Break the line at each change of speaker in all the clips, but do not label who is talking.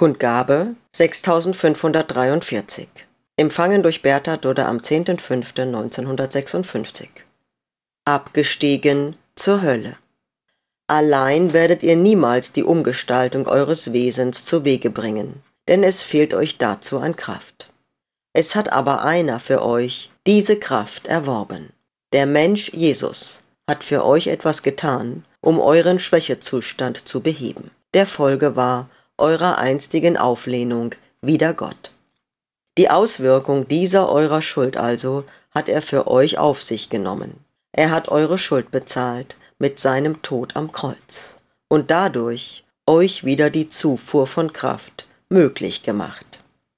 Kundgabe 6543. Empfangen durch Bertha Dudde am 10.05.1956. Abgestiegen zur Hölle. Allein werdet ihr niemals die Umgestaltung eures Wesens zu Wege bringen, denn es fehlt euch dazu an Kraft. Es hat aber einer für euch diese Kraft erworben. Der Mensch Jesus hat für euch etwas getan, um euren Schwächezustand zu beheben. Der Folge war eurer einstigen Auflehnung wider Gott. Die Auswirkung dieser eurer Schuld also hat er für euch auf sich genommen. Er hat eure Schuld bezahlt mit seinem Tod am Kreuz und dadurch euch wieder die Zufuhr von Kraft möglich gemacht.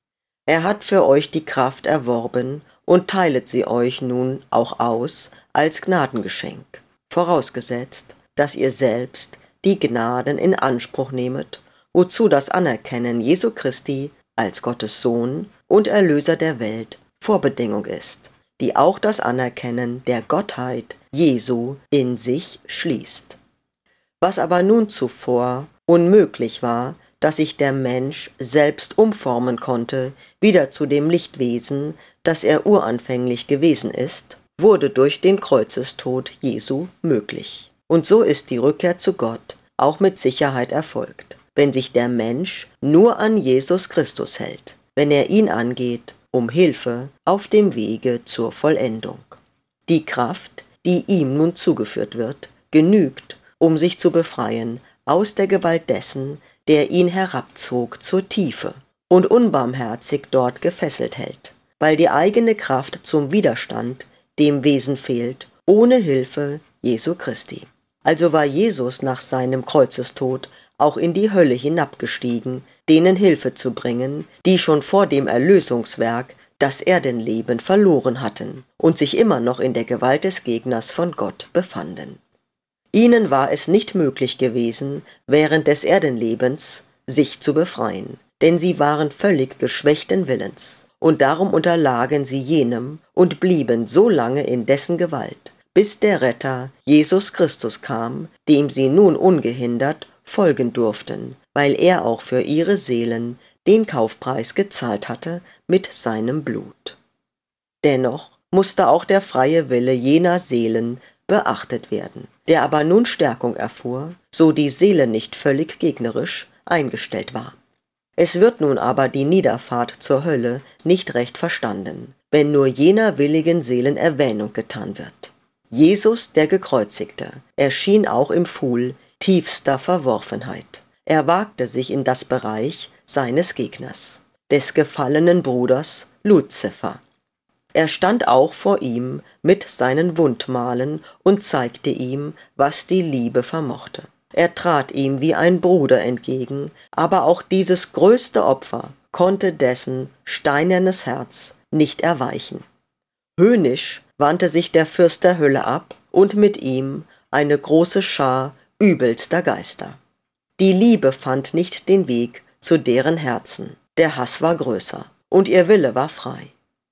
Er hat für euch die Kraft erworben und teilet sie euch nun auch aus als Gnadengeschenk, vorausgesetzt, dass ihr selbst die Gnaden in Anspruch nehmet, wozu das Anerkennen Jesu Christi als Gottes Sohn und Erlöser der Welt Vorbedingung ist, die auch das Anerkennen der Gottheit Jesu in sich schließt. Was aber nun zuvor unmöglich war, dass sich der Mensch selbst umformen konnte, wieder zu dem Lichtwesen, das er uranfänglich gewesen ist, wurde durch den Kreuzestod Jesu möglich. Und so ist die Rückkehr zu Gott auch mit Sicherheit erfolgt, wenn sich der Mensch nur an Jesus Christus hält, wenn er ihn angeht, um Hilfe auf dem Wege zur Vollendung. Die Kraft, die ihm nun zugeführt wird, genügt, um sich zu befreien aus der Gewalt dessen, der ihn herabzog zur Tiefe und unbarmherzig dort gefesselt hält, weil die eigene Kraft zum Widerstand dem Wesen fehlt, ohne Hilfe Jesu Christi. Also war Jesus nach seinem Kreuzestod auch in die Hölle hinabgestiegen, denen Hilfe zu bringen, die schon vor dem Erlösungswerk das Erdenleben verloren hatten und sich immer noch in der Gewalt des Gegners von Gott befanden. Ihnen war es nicht möglich gewesen, während des Erdenlebens sich zu befreien, denn sie waren völlig geschwächten Willens, und darum unterlagen sie jenem und blieben so lange in dessen Gewalt, bis der Retter Jesus Christus kam, dem sie nun ungehindert folgen durften, weil er auch für ihre Seelen den Kaufpreis gezahlt hatte mit seinem Blut. Dennoch musste auch der freie Wille jener Seelen beachtet werden, der aber nun Stärkung erfuhr, so die Seele nicht völlig gegnerisch eingestellt war. Es wird nun aber die Niederfahrt zur Hölle nicht recht verstanden, wenn nur jener willigen Seelen Erwähnung getan wird. Jesus, der Gekreuzigte, erschien auch im Pfuhl tiefster Verworfenheit. Er wagte sich in das Bereich seines Gegners, des gefallenen Bruders Luzifer. Er stand auch vor ihm mit seinen Wundmalen und zeigte ihm, was die Liebe vermochte. Er trat ihm wie ein Bruder entgegen, aber auch dieses größte Opfer konnte dessen steinernes Herz nicht erweichen. Höhnisch wandte sich der Fürst der Hölle ab und mit ihm eine große Schar übelster Geister. Die Liebe fand nicht den Weg zu deren Herzen, der Hass war größer und ihr Wille war frei.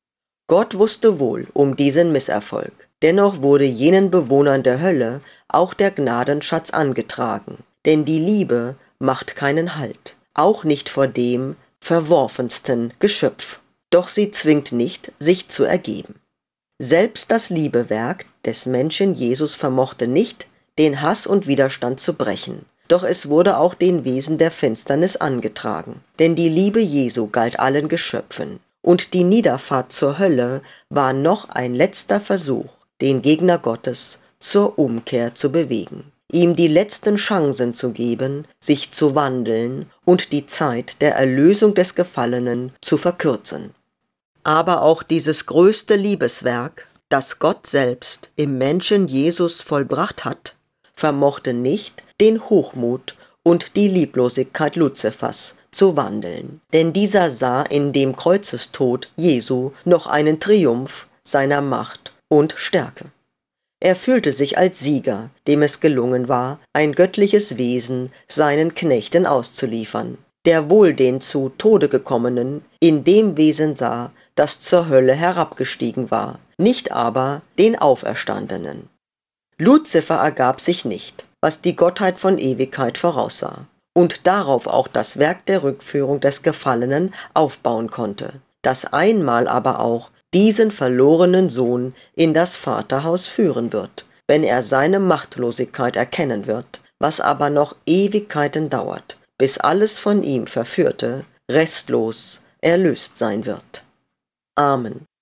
Gott wusste wohl um diesen Misserfolg, dennoch wurde jenen Bewohnern der Hölle auch der Gnadenschatz angetragen, denn die Liebe macht keinen Halt, auch nicht vor dem verworfensten Geschöpf, doch sie zwingt nicht, sich zu ergeben. Selbst das Liebewerk des Menschen Jesus vermochte nicht, den Hass und Widerstand zu brechen, doch es wurde auch den Wesen der Finsternis angetragen, denn die Liebe Jesu galt allen Geschöpfen, und die Niederfahrt zur Hölle war noch ein letzter Versuch, den Gegner Gottes zur Umkehr zu bewegen, ihm die letzten Chancen zu geben, sich zu wandeln und die Zeit der Erlösung des Gefallenen zu verkürzen. Aber auch dieses größte Liebeswerk, das Gott selbst im Menschen Jesus vollbracht hat, vermochte nicht, den Hochmut und die Lieblosigkeit Luzifers zu wandeln. Denn dieser sah in dem Kreuzestod Jesu noch einen Triumph seiner Macht und Stärke. Er fühlte sich als Sieger, dem es gelungen war, ein göttliches Wesen seinen Knechten auszuliefern, der wohl den zu Tode gekommenen in dem Wesen sah, das zur Hölle herabgestiegen war, nicht aber den Auferstandenen. Luzifer ergab sich nicht, was die Gottheit von Ewigkeit voraussah, und darauf auch das Werk der Rückführung des Gefallenen aufbauen konnte, das einmal aber auch diesen verlorenen Sohn in das Vaterhaus führen wird, wenn er seine Machtlosigkeit erkennen wird, was aber noch Ewigkeiten dauert, bis alles von ihm Verführte restlos erlöst sein wird. Amen.